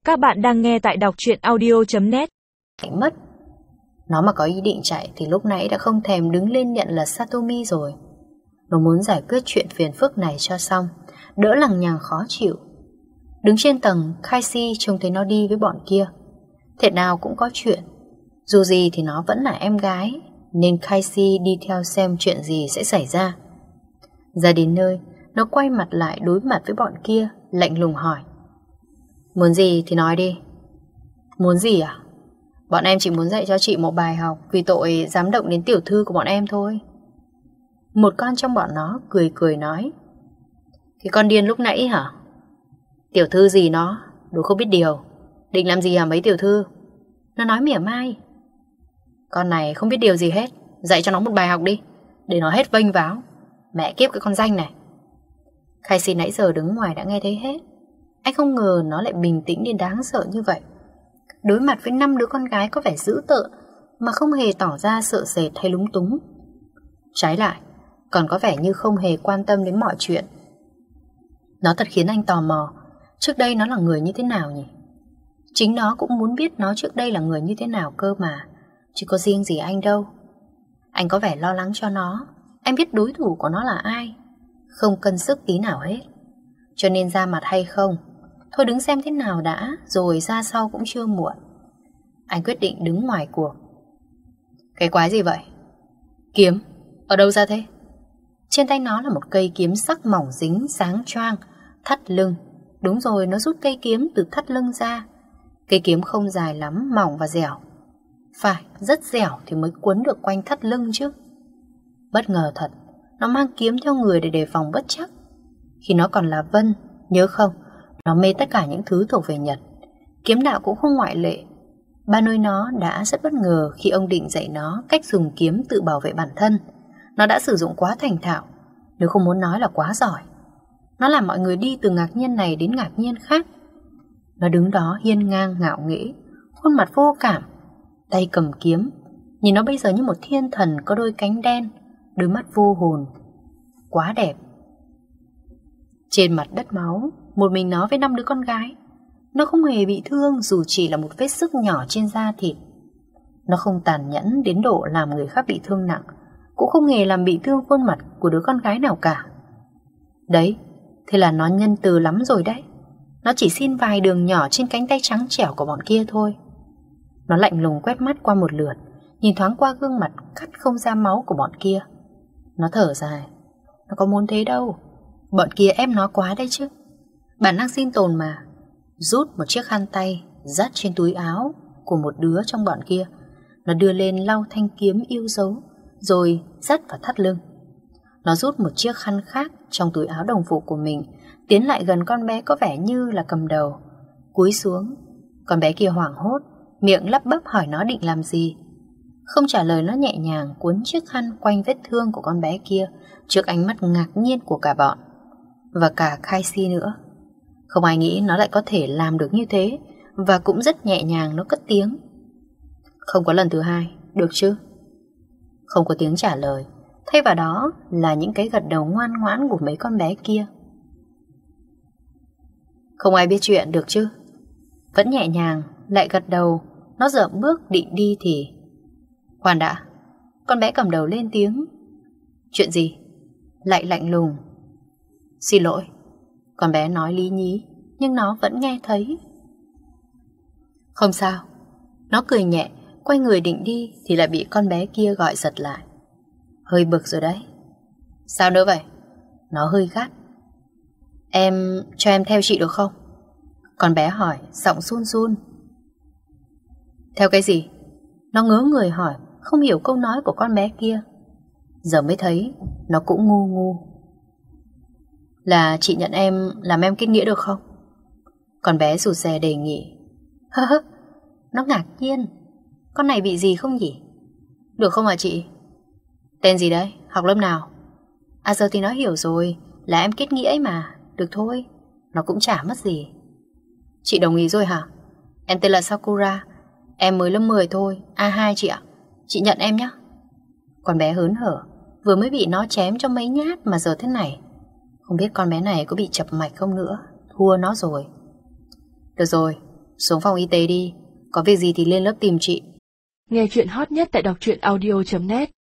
Các bạn đang nghe tại đọc truyện audio.net. Mất. Nó mà có ý định chạy thì lúc nãy đã không thèm đứng lên nhận là Satomi rồi. Nó muốn giải quyết chuyện phiền phức này cho xong, đỡ lằng nhằng khó chịu. Đứng trên tầng, Kaisi trông thấy nó đi với bọn kia. Thế nào cũng có chuyện. Dù gì thì nó vẫn là em gái, nên Kaisi đi theo xem chuyện gì sẽ xảy ra. Ra đến nơi, nó quay mặt lại đối mặt với bọn kia, lạnh lùng hỏi: Muốn gì thì nói đi. Muốn gì à? Bọn em chỉ muốn dạy cho chị một bài học vì tội dám động đến tiểu thư của bọn em thôi. Một con trong bọn nó cười cười nói: Cái con điên lúc nãy hả? Tiểu thư gì nó, đồ không biết điều. Định làm gì hả mấy tiểu thư? Nó nói mỉa mai. Con này không biết điều gì hết, dạy cho nó một bài học đi, để nó hết vênh váo. Mẹ kiếp cái con danh này. Kaisi nãy giờ đứng ngoài đã nghe thấy hết. Anh không ngờ nó lại bình tĩnh đến đáng sợ như vậy. Đối mặt với 5 đứa con gái có vẻ dữ tợn mà không hề tỏ ra sợ sệt hay lúng túng. Trái lại, còn có vẻ như không hề quan tâm đến mọi chuyện. Nó thật khiến anh tò mò, trước đây nó là người như thế nào nhỉ? Chính nó cũng muốn biết nó trước đây là người như thế nào cơ mà, chứ có riêng gì anh đâu. Anh có vẻ lo lắng cho nó. Anh biết đối thủ của nó là ai, không cân sức tí nào hết. Cho nên ra mặt hay không, thôi đứng xem thế nào đã, rồi ra sau cũng chưa muộn. Anh quyết định đứng ngoài cuộc. Cái quái gì vậy? Kiếm? Ở đâu ra thế? Trên tay nó là một cây kiếm sắc mỏng dính, sáng choang, thắt lưng. Đúng rồi, nó rút cây kiếm từ thắt lưng ra. Cây kiếm không dài lắm, mỏng và dẻo. Phải, rất dẻo thì mới quấn được quanh thắt lưng chứ. Bất ngờ thật, nó mang kiếm theo người để đề phòng bất trắc. Khi nó còn là Vân, nhớ không, nó mê tất cả những thứ thuộc về Nhật. Kiếm đạo cũng không ngoại lệ. Ba nuôi nó đã rất bất ngờ khi ông định dạy nó cách dùng kiếm tự bảo vệ bản thân. Nó đã sử dụng quá thành thạo, nếu không muốn nói là quá giỏi. Nó làm mọi người đi từ ngạc nhiên này đến ngạc nhiên khác. Nó đứng đó hiên ngang ngạo nghễ, khuôn mặt vô cảm, tay cầm kiếm. Nhìn nó bây giờ như một thiên thần có đôi cánh đen, đôi mắt vô hồn. Quá đẹp. Trên mặt đất máu, một mình nó với 5 đứa con gái. Nó không hề bị thương dù chỉ là một vết xước nhỏ trên da thịt. Nó không tàn nhẫn đến độ làm người khác bị thương nặng, cũng không hề làm bị thương khuôn mặt của đứa con gái nào cả. Đấy, thế là nó nhân từ lắm rồi đấy. Nó chỉ xin vài đường nhỏ trên cánh tay trắng trẻo của bọn kia thôi. Nó lạnh lùng quét mắt qua một lượt, nhìn thoáng qua gương mặt cắt không ra máu của bọn kia. Nó thở dài. Nó có muốn thế đâu, bọn kia ép nó quá đấy chứ. Bản năng sinh tồn mà. Rút một chiếc khăn tay dắt trên túi áo của một đứa trong bọn kia. Nó đưa lên lau thanh kiếm yêu dấu, rồi dắt vào thắt lưng. Nó rút một chiếc khăn khác trong túi áo đồng phục của mình, tiến lại gần con bé có vẻ như là cầm đầu, cúi xuống. Con bé kia hoảng hốt, miệng lắp bắp hỏi nó định làm gì. Không trả lời, nó nhẹ nhàng cuốn chiếc khăn quanh vết thương của con bé kia trước ánh mắt ngạc nhiên của cả bọn, và cả Kaisi nữa. Không ai nghĩ nó lại có thể làm được như thế, và cũng rất nhẹ nhàng nó cất tiếng: Không có lần thứ hai, được chứ? Không có tiếng trả lời, thay vào đó là những cái gật đầu ngoan ngoãn của mấy con bé kia. Không ai biết chuyện, được chứ? Vẫn nhẹ nhàng, lại gật đầu. Nó dậm bước định đi thì... Khoan đã, con bé cầm đầu lên tiếng. Chuyện gì? Lại lạnh lùng. Xin lỗi. Con bé nói lý nhí, nhưng nó vẫn nghe thấy. Không sao. Nó cười nhẹ, quay người định đi thì lại bị con bé kia gọi giật lại. Hơi bực rồi đấy. Sao nữa vậy? Nó hơi gắt. Cho em theo chị được không? Con bé hỏi, giọng run run. Theo cái gì? Nó ngớ người hỏi, không hiểu câu nói của con bé kia. Giờ mới thấy nó cũng ngu ngu. Là chị nhận em làm em kết nghĩa được không? Con bé rụt rè đề nghị. Hơ hơ. Nó ngạc nhiên. Con này bị gì không nhỉ? Được không hả chị? Tên gì đấy? Học lớp nào? À giờ thì nó hiểu rồi, là em kết nghĩa ấy mà. Được thôi, nó cũng chả mất gì. Chị đồng ý rồi hả? Em tên là Sakura. Em mới lớp 10 thôi. A2 chị ạ. Chị nhận em nhé. Con bé hớn hở, vừa mới bị nó chém cho mấy nhát mà giờ thế này. Không biết con bé này có bị chập mạch không nữa. Thua nó rồi. Được rồi, Xuống phòng y tế đi. Có việc gì thì lên lớp tìm chị. Nghe chuyện hot nhất tại đọc truyện audio.net.